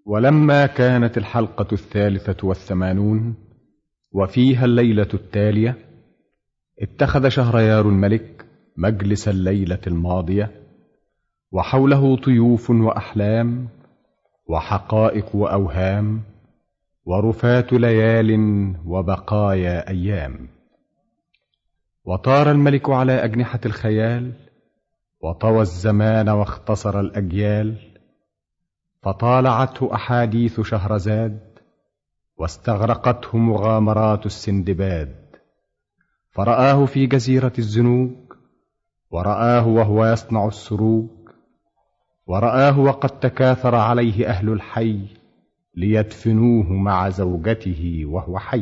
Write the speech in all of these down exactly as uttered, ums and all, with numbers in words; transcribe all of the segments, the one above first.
ولما كانت الحلقة الثالثة والثمانون وفيها الليلة التالية، اتخذ شهريار الملك مجلس الليلة الماضية، وحوله طيوف وأحلام وحقائق وأوهام ورفات ليال وبقايا أيام. وطار الملك على أجنحة الخيال، وطوى الزمان واختصر الأجيال، فطالعته أحاديث شهرزاد واستغرقته مغامرات السندباد، فرآه في جزيرة الزنوج، ورآه وهو يصنع السروج، ورآه وقد تكاثر عليه أهل الحي ليدفنوه مع زوجته وهو حي.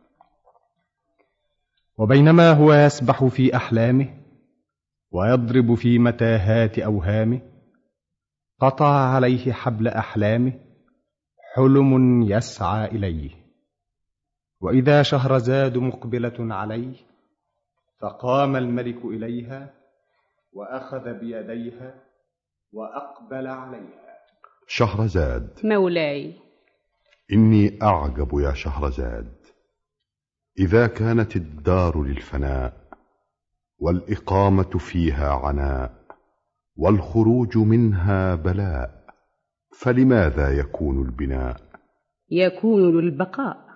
وبينما هو يسبح في أحلامه ويضرب في متاهات أوهامه، قطع عليه حبل أحلامه حلم يسعى إليه، وإذا شهرزاد مقبلة عليه، فقام الملك إليها وأخذ بيديها وأقبل عليها. شهرزاد. مولاي. إني أعجب يا شهرزاد، إذا كانت الدار للفناء والإقامة فيها عناء والخروج منها بلاء، فلماذا يكون البناء؟ يكون للبقاء.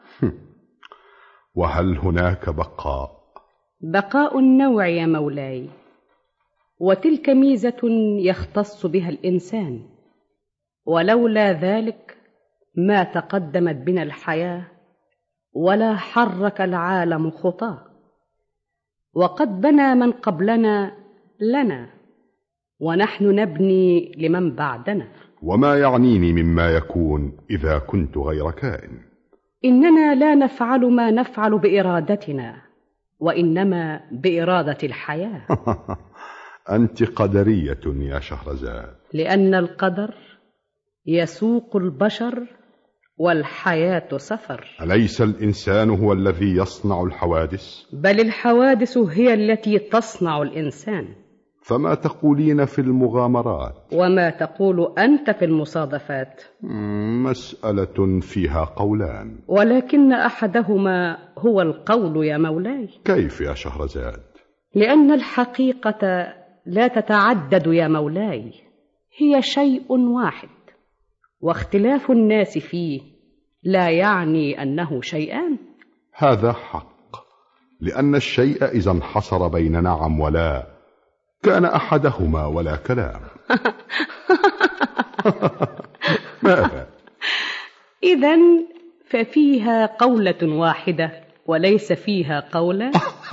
وهل هناك بقاء؟ بقاء النوع يا مولاي، وتلك ميزة يختص بها الإنسان، ولولا ذلك ما تقدمت بنا الحياة ولا حرك العالم خطاه. وقد بنى من قبلنا لنا، ونحن نبني لمن بعدنا. وما يعنيني مما يكون إذا كنت غير كائن؟ إننا لا نفعل ما نفعل بإرادتنا، وإنما بإرادة الحياة. أنت قدرية يا شهرزاد. لأن القدر يسوق البشر والحياة سفر. أليس الإنسان هو الذي يصنع الحوادث؟ بل الحوادث هي التي تصنع الإنسان. فما تقولين في المغامرات؟ وما تقول أنت في المصادفات؟ مسألة فيها قولان، ولكن أحدهما هو القول يا مولاي. كيف يا شهرزاد؟ لأن الحقيقة لا تتعدد يا مولاي، هي شيء واحد، واختلاف الناس فيه لا يعني أنه شيئان. هذا حق، لأن الشيء إذا انحصر بين نعم ولا كان أحدهما ولا كلام. ماذا؟ إذن ففيها قولة واحدة وليس فيها قولا.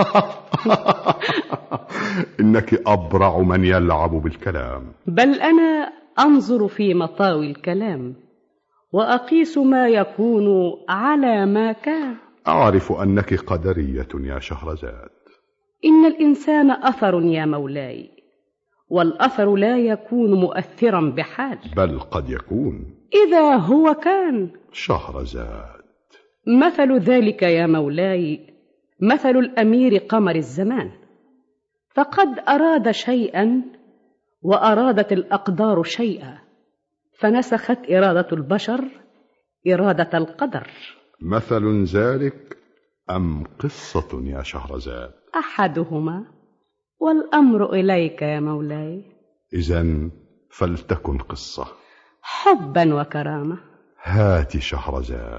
إنك أبرع من يلعب بالكلام. بل أنا أنظر في مطاوي الكلام وأقيس ما يكون على ما كان. أعرف أنك قدرية يا شهرزاد. إن الإنسان أثر يا مولاي، والأثر لا يكون مؤثرا بحال، بل قد يكون إذا هو كان. شهرزاد. مثل ذلك يا مولاي مثل الأمير قمر الزمان، فقد أراد شيئا وأرادت الأقدار شيئا، فنسخت إرادة البشر إرادة القدر. مثل ذلك أم قصة يا شهرزاد؟ أحدهما، والأمر إليك يا مولاي. إذن فلتكن قصة. حبا وكرامة. هات شهرزاد.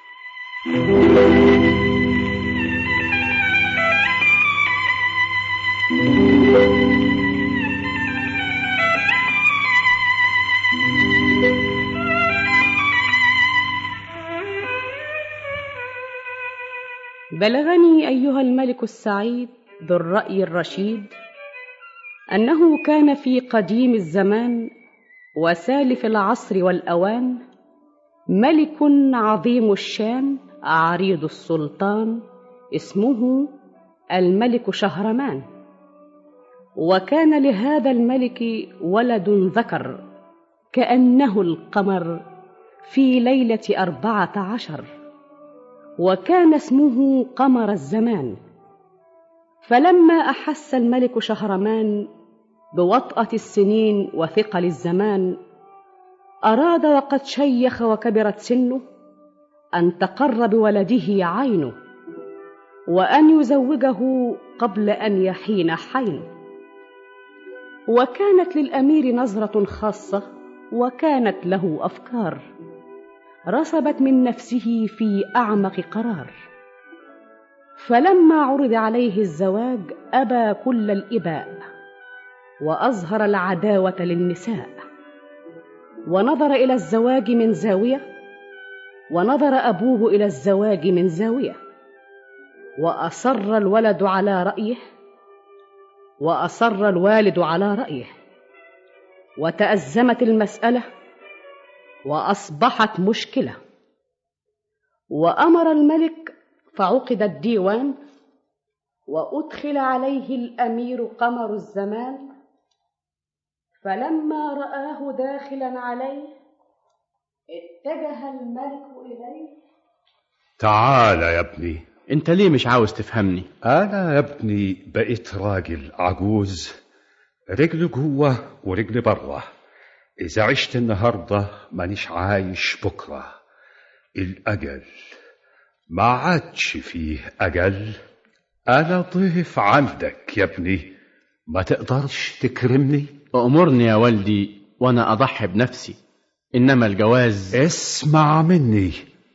بلغني أيها الملك السعيد ذو الرأي الرشيد أنه كان في قديم الزمان وسالف العصر والأوان ملك عظيم الشان عريض السلطان، اسمه الملك شهرمان. وكان لهذا الملك ولد ذكر كأنه القمر في ليلة أربعة عشر، وكان اسمه قمر الزمان. فلما أحس الملك شهرمان بوطأة السنين وثقل الزمان، أراد وقد شيخ وكبرت سنه أن تقر بولده عينه، وأن يزوجه قبل أن يحين حينه. وكانت للأمير نظرة خاصة، وكانت له أفكار رسبت من نفسه في أعمق قرار. فلما عرض عليه الزواج أبى كل الإباء، وأظهر العداوة للنساء، ونظر إلى الزواج من زاوية، ونظر أبوه إلى الزواج من زاوية، وأصر الولد على رأيه، وأصر الوالد على رأيه، وتأزمت المسألة وأصبحت مشكلة. وأمر الملك فعقد الديوان، وأدخل عليه الأمير قمر الزمان. فلما رآه داخلا عليه اتجه الملك إليه. تعال يا ابني. انت ليه مش عاوز تفهمني؟ انا يا ابني بقيت راجل عجوز، رجل جوه ورجل بره. اذا عشت النهارده مانيش عايش بكره. الاجل ما عادش فيه اجل. انا ضيف عندك يا ابني، ما تقدرش تكرمني؟ أمرني يا والدي وانا اضحي بنفسي، انما الجواز... اسمع مني،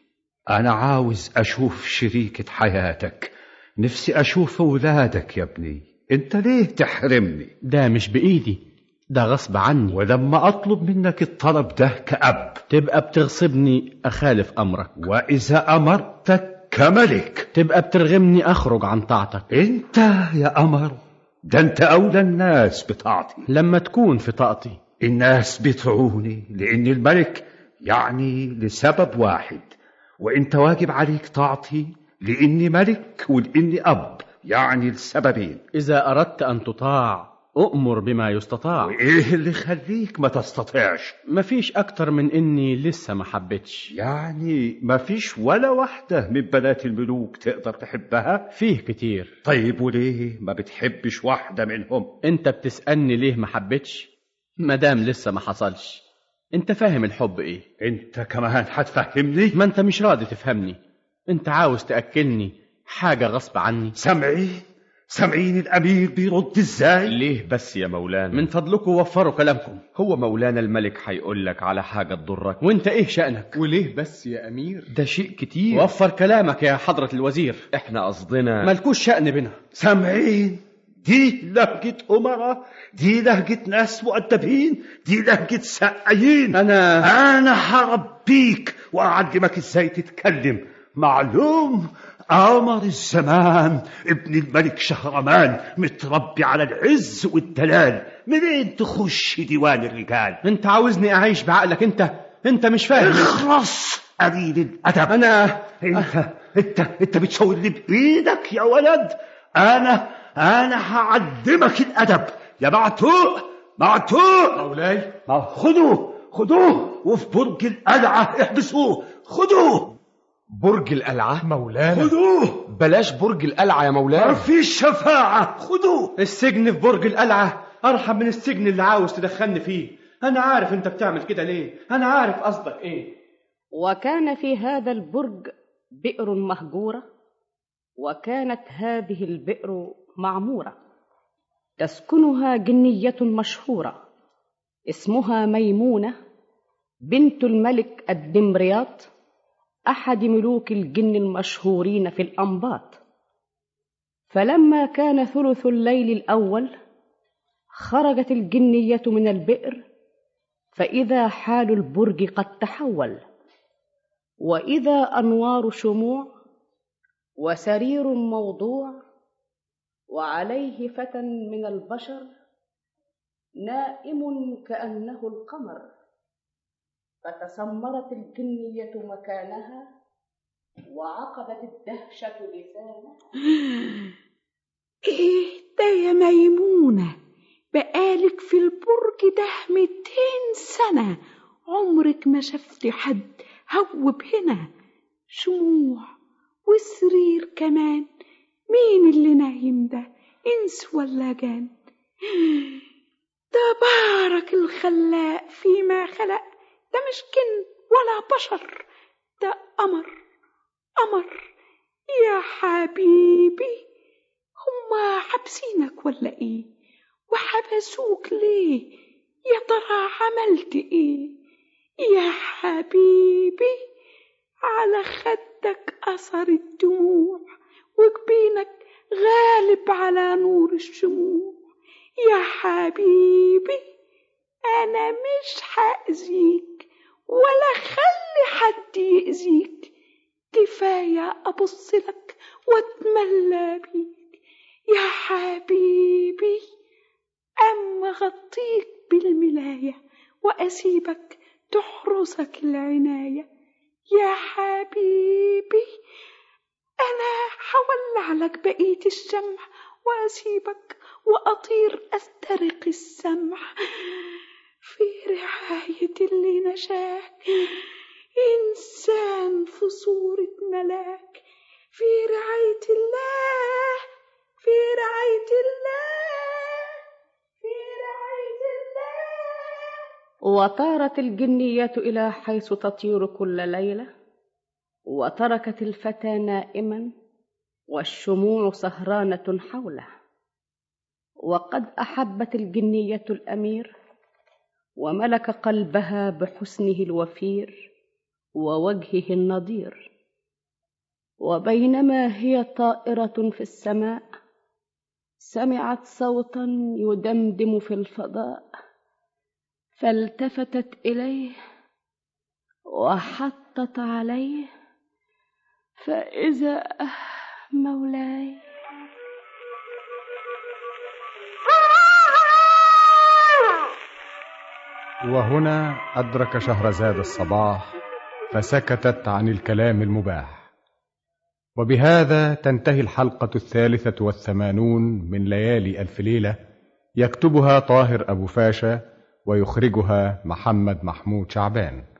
أنا عاوز أشوف شريكة حياتك، نفسي أشوف أولادك يا ابني. أنت ليه تحرمني؟ ده مش بإيدي، ده غصب عني. ولما أطلب منك الطلب ده كأب تبقى بتغصبني أخالف أمرك، وإذا أمرتك كملك تبقى بترغمني أخرج عن طاعتك. أنت يا أمر، ده أنت أولى الناس بطاعتي. لما تكون في طاعتي الناس بيطيعوني لأن الملك، يعني لسبب واحد، وانت واجب عليك طاعتي لاني ملك ولاني اب، يعني لسببين. اذا اردت ان تطاع اؤمر بما يستطاع. وايه اللي يخليك ما تستطيعش؟ مفيش اكتر من اني لسه ما حبيتش. يعني مفيش ولا واحدة من بنات الملوك تقدر تحبها؟ فيه كتير. طيب وليه ما بتحبش واحدة منهم؟ انت بتسألني ليه ما حبيتش؟ مدام لسه ما حصلش. انت فاهم الحب ايه؟ انت كمان هتفهمني؟ ما انت مش راضي تفهمني. انت عاوز تأكلني حاجة غصب عني. سامعين سامعين الامير بيرد ازاي؟ ليه بس يا مولانا؟ من فضلكم وفروا كلامكم. هو مولانا الملك هيقول لك على حاجة تضرك؟ وانت ايه شأنك؟ وليه بس يا امير؟ ده شيء كتير. وفر كلامك يا حضرة الوزير. احنا قصدنا مالكوش شأن بنا. سامعين؟ دي لهجة أمراء، دي لهجة ناس مؤدبين، دي لهجة سقايين. أنا أنا هربيك وأعلمك إزاي تتكلم. معلوم قمر الزمان ابن الملك شهرمان متربي على العز والدلال، منين تخش ديوان الرجال؟ انت عاوزني أعيش بعقلك؟ انت انت مش فاهم. اخرس قليل الأدب. أنا انت انت انت بتشاور لي بإيدك يا ولد. أنا أنا هعلمك الأدب يا معتوق. معتوق مولاي، خدوه خدوه وفي برج القلعة احبسوه. خدوه. برج القلعة؟ مولانا خدوه. بلاش برج القلعة يا مولانا. ما فيش شفاعة. خدوه. السجن في برج القلعة أرحم من السجن اللي عاوز تدخلني فيه. أنا عارف أنت بتعمل كده ليه، أنا عارف قصدك إيه. وكان في هذا البرج بئر مهجورة، وكانت هذه البئر معمورة، تسكنها جنية مشهورة اسمها ميمونة بنت الملك الدمرياط، أحد ملوك الجن المشهورين في الأنباط. فلما كان ثلث الليل الأول خرجت الجنية من البئر، فإذا حال البرج قد تحول، وإذا أنوار شموع وسرير موضوع، وعليه فتى من البشر نائم كأنه القمر. فتسمرت الجنية مكانها وعقدت الدهشة لسانها. ايه ده يا ميمونة؟ بقالك في البرج ده ميتين سنة، عمرك ما شفتي حد هوب هنا. شموع وسرير كمان، مين اللي نايم ده؟ انس ولا جان؟ تبارك الخلاق فيما خلق، ده مش جن ولا بشر، ده قمر قمر يا حبيبي. هما حابسينك ولا ايه؟ وحبسوك ليه؟ يا ترى عملت ايه يا حبيبي؟ على خدك أثر الدموع، وجبينك غالب على نور الشموع. يا حبيبي أنا مش هأذيك ولا خلي حد يأذيك، كفاية أبص لك واتملى بيك. يا حبيبي أما غطيك بالملاية وأسيبك تحرسك العناية. يا حبيبي أنا حولع لك بقية الشمع وأسيبك وأطير أسترق السمع في رعاية اللي نشاك، إنسان في صورة ملاك. في رعاية الله، في رعاية الله، في رعاية الله. وطارت الجنية إلى حيث تطير كل ليلة، وتركت الفتى نائما والشموع سهرانة حوله. وقد أحبت الجنية الأمير، وملك قلبها بحسنه الوفير ووجهه النضير. وبينما هي طائرة في السماء، سمعت صوتا يدمدم في الفضاء، فالتفتت إليه وحطت عليه، فإذا مولاي وهنا أدرك شهرزاد الصباح، فسكتت عن الكلام المباح. وبهذا تنتهي الحلقة الثالثة والثمانون من ليالي ألف ليلة، يكتبها طاهر أبو فاشا ويخرجها محمد محمود شعبان.